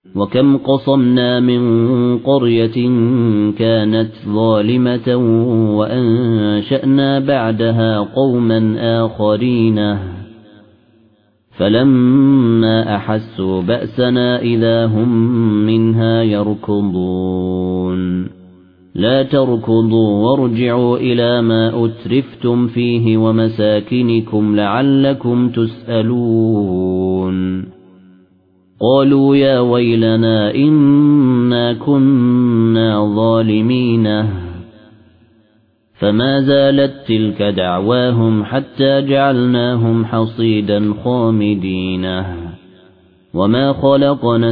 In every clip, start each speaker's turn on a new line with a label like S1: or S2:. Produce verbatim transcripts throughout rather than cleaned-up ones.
S1: وكم قصمنا من قرية كانت ظالمة وأنشأنا بعدها قوما آخرين فلما أحسوا بأسنا إذا هم منها يركضون لا تركضوا وارجعوا إلى ما أترفتم فيه ومساكنكم لعلكم تسألون قالوا يا ويلنا إنا كنا ظالمين فما زالت تلك دعواهم حتى جعلناهم حصيدا خامدين وما خلقنا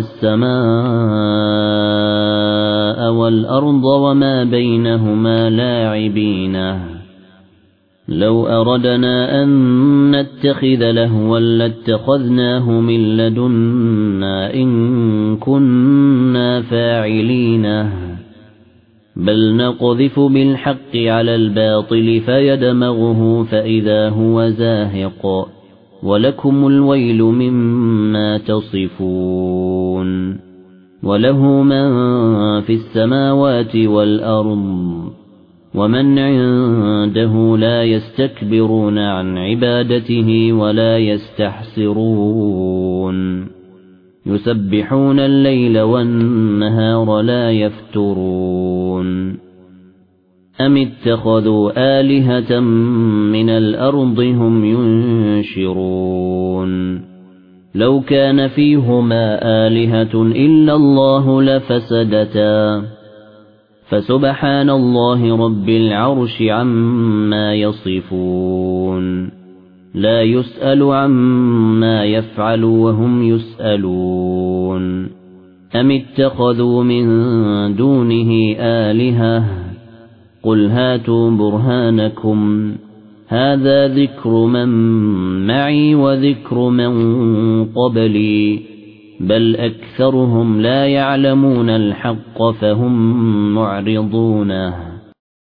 S1: السماء والأرض وما بينهما لاعبين لو أردنا أن نتخذ لهوا لاتخذناه من لدنا إن كنا فاعلين بل نقذف بالحق على الباطل فيدمغه فإذا هو زاهق ولكم الويل مما تصفون وله من في السماوات والأرض ومن عنده لا يستكبرون عن عبادته ولا يستحسرون يسبحون الليل والنهار لا يفترون أم اتخذوا آلهة من الأرض هم ينشرون لو كان فيهما آلهة إلا الله لفسدتا فسبحان الله رب العرش عما يصفون لا يسأل عما يفعل وهم يسألون أم اتخذوا من دونه آلهة قل هاتوا برهانكم هذا ذكر من معي وذكر من قبلي بل أكثرهم لا يعلمون الحق فهم معرضون